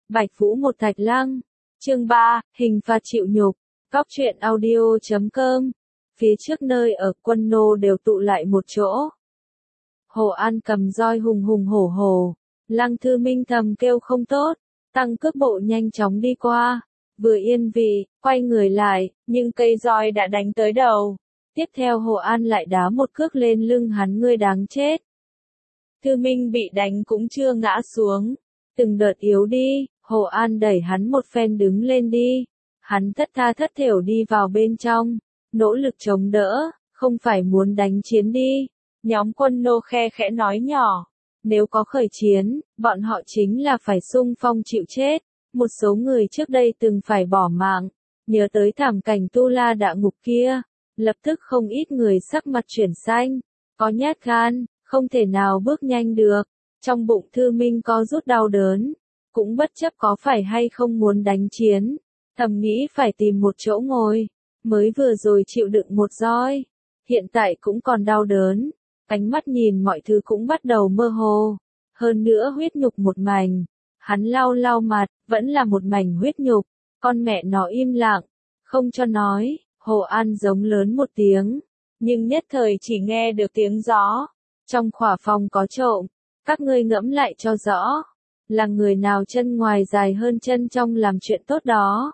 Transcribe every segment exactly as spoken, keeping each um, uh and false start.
Bạch Vũ một Thạch Lăng. Chương ba, hình phạt chịu nhục. Góc truyện audio chấm com. Phía trước nơi ở quân nô đều tụ lại một chỗ. Hồ An cầm roi hùng hùng hổ hổ. Lăng Thư Minh thầm kêu không tốt, tăng cước bộ nhanh chóng đi qua. Vừa yên vị, quay người lại, nhưng cây roi đã đánh tới đầu. Tiếp theo Hồ An lại đá một cước lên lưng hắn, ngươi đáng chết. Thư Minh bị đánh cũng chưa ngã xuống. Từng đợt yếu đi, Hồ An đẩy hắn một phen, đứng lên đi. Hắn thất tha thất thểu đi vào bên trong, nỗ lực chống đỡ, không phải muốn đánh chiến đi. Nhóm quân nô khe khẽ nói nhỏ, nếu có khởi chiến, bọn họ chính là phải xung phong chịu chết. Một số người trước đây từng phải bỏ mạng, nhớ tới thảm cảnh Tu La Đạ Ngục kia, lập tức không ít người sắc mặt chuyển xanh, có nhát gan, không thể nào bước nhanh được. Trong bụng Thư Minh có rút đau đớn, cũng bất chấp có phải hay không muốn đánh chiến, thầm nghĩ phải tìm một chỗ ngồi. Mới vừa rồi chịu đựng một roi, hiện tại cũng còn đau đớn, ánh mắt nhìn mọi thứ cũng bắt đầu mơ hồ, hơn nữa huyết nhục một mảnh. Hắn lau lau mặt, vẫn là một mảnh huyết nhục, con mẹ nó im lặng, không cho nói. Hồ An giống lớn một tiếng, nhưng nhất thời chỉ nghe được tiếng gió. Trong khỏa phòng có trộm, các ngươi ngẫm lại cho rõ, là người nào chân ngoài dài hơn chân trong làm chuyện tốt đó.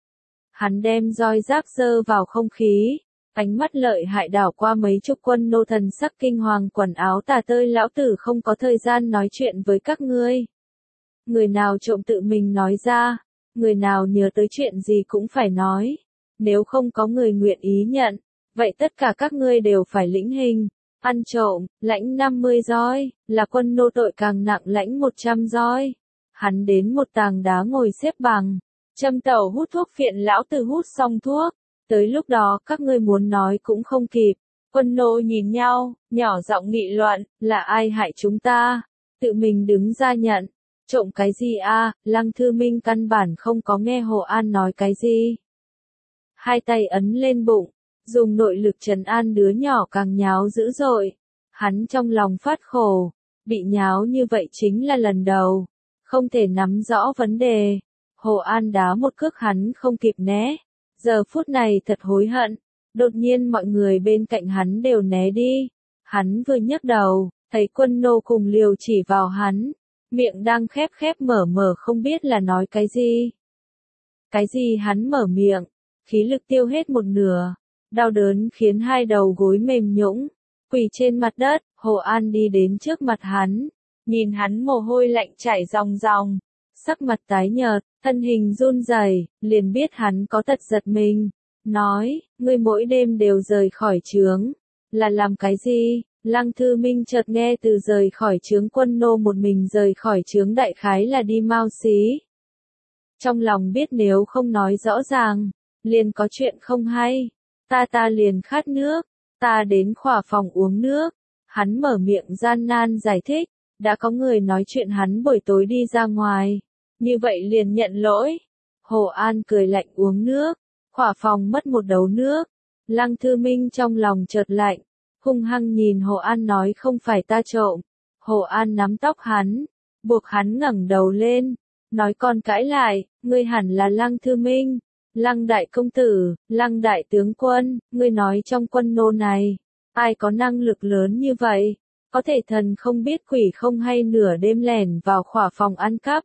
Hắn đem roi rác giơ vào không khí, ánh mắt lợi hại đảo qua mấy chục quân nô, thần sắc kinh hoàng, quần áo tả tơi, lão tử không có thời gian nói chuyện với các ngươi. Người nào trộm tự mình nói ra, người nào nhớ tới chuyện gì cũng phải nói. Nếu không có người nguyện ý nhận, vậy tất cả các ngươi đều phải lĩnh hình. Ăn trộm, lãnh năm mươi roi, là quân nô tội càng nặng lãnh một trăm roi. Hắn đến một tảng đá ngồi xếp bằng, châm tẩu hút thuốc phiện, lão tử hút xong thuốc. Tới lúc đó các ngươi muốn nói cũng không kịp. Quân nô nhìn nhau, nhỏ giọng nghị luận, là ai hại chúng ta? Tự mình đứng ra nhận. Trộm cái gì a? Lăng Thư Minh căn bản không có nghe Hồ An nói cái gì. Hai tay ấn lên bụng, dùng nội lực trấn an đứa nhỏ càng nháo dữ dội. Hắn trong lòng phát khổ, bị nháo như vậy chính là lần đầu, không thể nắm rõ vấn đề. Hồ An đá một cước hắn không kịp né, giờ phút này thật hối hận. Đột nhiên mọi người bên cạnh hắn đều né đi. Hắn vừa nhấc đầu, thấy quân nô cùng liều chỉ vào hắn, miệng đang khép khép mở mở không biết là nói cái gì. Cái gì hắn mở miệng, khí lực tiêu hết một nửa, đau đớn khiến hai đầu gối mềm nhũn, quỳ trên mặt đất. Hồ An đi đến trước mặt hắn, nhìn hắn mồ hôi lạnh chảy ròng ròng, sắc mặt tái nhợt, thân hình run rẩy, liền biết hắn có tật giật mình, nói, ngươi mỗi đêm đều rời khỏi trướng, là làm cái gì? Lăng Thư Minh chợt nghe từ rời khỏi trướng quân nô một mình rời khỏi trướng đại khái là đi Mao Xí. Trong lòng biết nếu không nói rõ ràng, liền có chuyện không hay. Ta ta liền khát nước, ta đến khỏa phòng uống nước. Hắn mở miệng gian nan giải thích, đã có người nói chuyện hắn buổi tối đi ra ngoài, như vậy liền nhận lỗi. Hồ An cười lạnh, uống nước, khỏa phòng mất một đấu nước. Lăng Thư Minh trong lòng chợt lạnh, hung hăng nhìn Hồ An nói, không phải ta trộm. Hồ An nắm tóc hắn, buộc hắn ngẩng đầu lên, nói, con cãi lại, ngươi hẳn là Lăng Thư Minh, Lăng đại công tử, Lăng đại tướng quân. Ngươi nói trong quân nô này, ai có năng lực lớn như vậy, có thể thần không biết quỷ không hay nửa đêm lẻn vào khỏa phòng ăn cắp.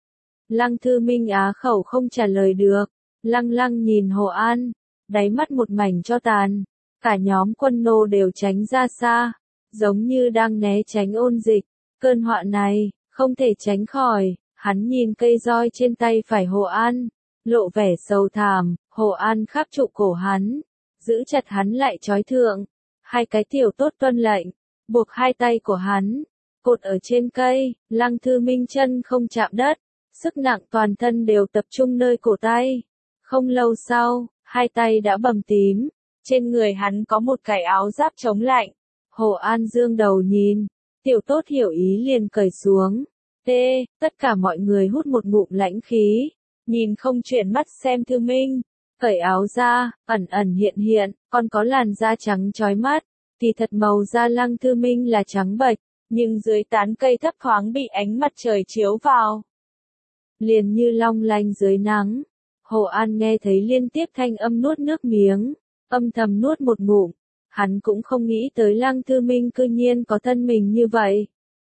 Lăng Thư Minh á khẩu không trả lời được, lăng lăng nhìn Hồ An, đáy mắt một mảnh cho tàn. Cả nhóm quân nô đều tránh ra xa, giống như đang né tránh ôn dịch. Cơn họa này, không thể tránh khỏi. Hắn nhìn cây roi trên tay phải Hồ An, lộ vẻ sầu thảm. Hồ An khắp trụ cổ hắn, giữ chặt hắn lại trói thượng. Hai cái tiểu tốt tuân lệnh, buộc hai tay của hắn, cột ở trên cây. Lăng Thư Minh chân không chạm đất, sức nặng toàn thân đều tập trung nơi cổ tay. Không lâu sau, hai tay đã bầm tím. Trên người hắn có một cái áo giáp chống lạnh. Hồ An dương đầu nhìn, tiểu tốt hiểu ý liền cởi xuống. Tê, tất cả mọi người hút một ngụm lãnh khí, nhìn không chuyển mắt xem Thư Minh. Cởi áo ra, ẩn ẩn hiện hiện, còn có làn da trắng chói mắt. Kỳ thật màu da Lăng Thư Minh là trắng bệch, nhưng dưới tán cây thấp thoáng bị ánh mặt trời chiếu vào. liền như long lanh dưới nắng. Hồ An nghe thấy liên tiếp thanh âm nuốt nước miếng, âm thầm nuốt một ngụm, hắn cũng không nghĩ tới Lăng Thư Minh cư nhiên có thân mình như vậy.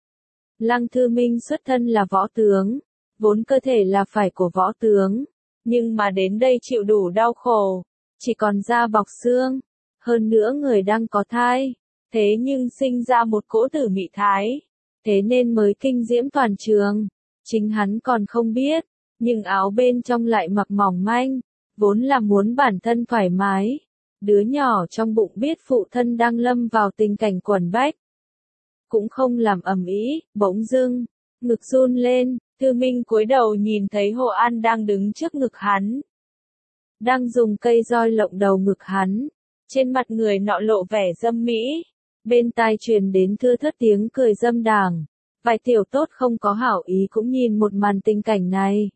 Lăng Thư Minh xuất thân là võ tướng, vốn cơ thể là phải của võ tướng, nhưng mà đến đây chịu đủ đau khổ, chỉ còn da bọc xương, hơn nữa người đang có thai, thế nhưng sinh ra một cỗ tử mị thái, thế nên mới kinh diễm toàn trường, chính hắn còn không biết, nhưng áo bên trong lại mặc mỏng manh, vốn là muốn bản thân thoải mái, đứa nhỏ trong bụng biết phụ thân đang lâm vào tình cảnh quẩn bách, cũng không làm ầm ĩ, bỗng dưng, ngực run lên, Thư Minh cúi đầu nhìn thấy Hồ An đang đứng trước ngực hắn, đang dùng cây roi lộng đầu ngực hắn, trên mặt người nọ lộ vẻ dâm mỹ, bên tai truyền đến thưa thớt tiếng cười dâm đảng, vài tiểu tốt không có hảo ý cũng nhìn một màn tình cảnh này.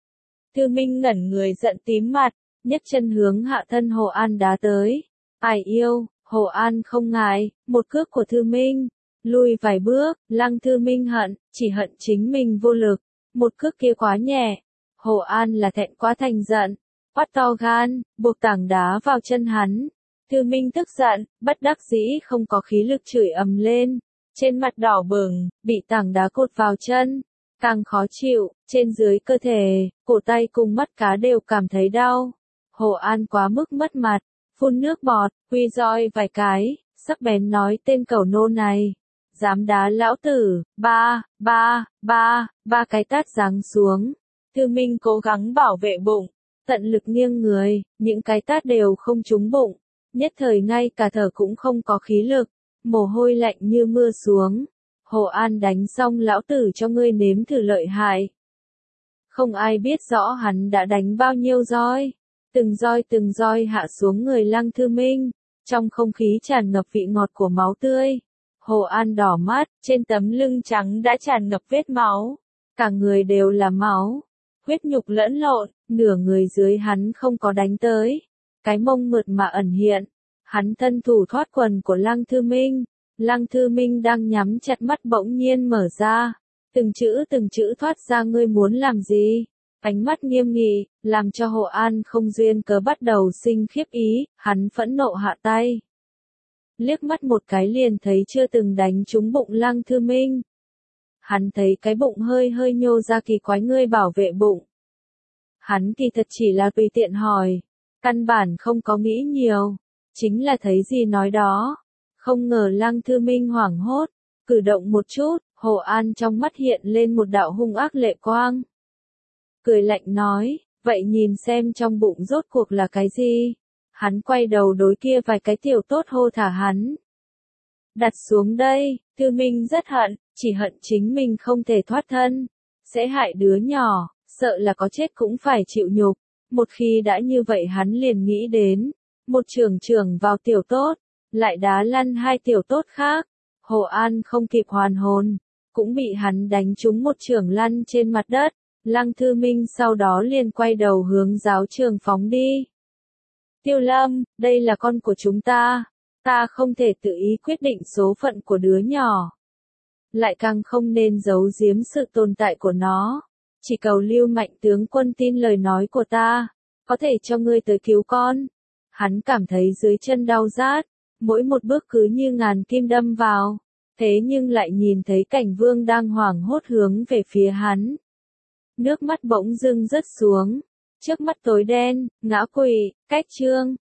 Thư Minh ngẩn người giận tím mặt, nhấc chân hướng hạ thân Hồ An đá tới. Ai yêu, Hồ An không ngại, một cước của Thư Minh, lùi vài bước, Lăng Thư Minh hận, chỉ hận chính mình vô lực, một cước kia quá nhẹ. Hồ An là thẹn quá thành giận, quát to gan, buộc tảng đá vào chân hắn. Thư Minh tức giận, bất đắc dĩ không có khí lực chửi ầm lên, trên mặt đỏ bừng, bị tảng đá cột vào chân, càng khó chịu, trên dưới cơ thể, cổ tay cùng mắt cá đều cảm thấy đau. Hồ An quá mức mất mặt, phun nước bọt, quy roi vài cái, sắc bén nói tên cẩu nô này, dám đá lão tử, ba, ba, ba, ba cái tát giáng xuống. Thư Minh cố gắng bảo vệ bụng, tận lực nghiêng người, những cái tát đều không trúng bụng, nhất thời ngay cả thở cũng không có khí lực, mồ hôi lạnh như mưa xuống. Hồ An đánh xong lão tử cho ngươi nếm thử lợi hại. Không ai biết rõ hắn đã đánh bao nhiêu roi, từng roi từng roi hạ xuống người Lăng Thư Minh, trong không khí tràn ngập vị ngọt của máu tươi. Hồ An đỏ mắt, trên tấm lưng trắng đã tràn ngập vết máu, cả người đều là máu, huyết nhục lẫn lộn, nửa người dưới hắn không có đánh tới, cái mông mượt mà ẩn hiện, hắn thân thủ thoát quần của Lăng Thư Minh. Lăng Thư Minh đang nhắm chặt mắt bỗng nhiên mở ra, từng chữ từng chữ thoát ra ngươi muốn làm gì, ánh mắt nghiêm nghị, làm cho Hồ An không duyên cớ bắt đầu sinh khiếp ý, hắn phẫn nộ hạ tay. Liếc mắt một cái liền thấy chưa từng đánh trúng bụng Lăng Thư Minh. Hắn thấy cái bụng hơi hơi nhô ra kỳ quái ngươi bảo vệ bụng. Hắn kỳ thật chỉ là tùy tiện hỏi, căn bản không có nghĩ nhiều, chính là thấy gì nói đó. Không ngờ Lăng Thư Minh hoảng hốt, cử động một chút, Hồ An trong mắt hiện lên một đạo hung ác lệ quang. Cười lạnh nói, vậy nhìn xem trong bụng rốt cuộc là cái gì? Hắn quay đầu đối kia vài cái tiểu tốt hô thả hắn. Đặt xuống đây, Thư Minh rất hận, chỉ hận chính mình không thể thoát thân, sẽ hại đứa nhỏ, sợ là có chết cũng phải chịu nhục. Một khi đã như vậy hắn liền nghĩ đến, một trường trường vào tiểu tốt, lại đá lăn hai tiểu tốt khác. Hồ An không kịp hoàn hồn, cũng bị hắn đánh trúng một trường lăn trên mặt đất. Lăng Thư Minh sau đó liền quay đầu hướng giáo trường phóng đi. Tiêu Lâm, đây là con của chúng ta, ta không thể tự ý quyết định số phận của đứa nhỏ. Lại càng không nên giấu giếm sự tồn tại của nó. Chỉ cầu Lưu Mạnh tướng quân tin lời nói của ta, có thể cho ngươi tới cứu con. Hắn cảm thấy dưới chân đau rát, mỗi một bước cứ như ngàn kim đâm vào, thế nhưng lại nhìn thấy Cảnh Vương đang hoảng hốt hướng về phía hắn. Nước mắt bỗng dưng rớt xuống, trước mắt tối đen, ngã quỵ, cách chương.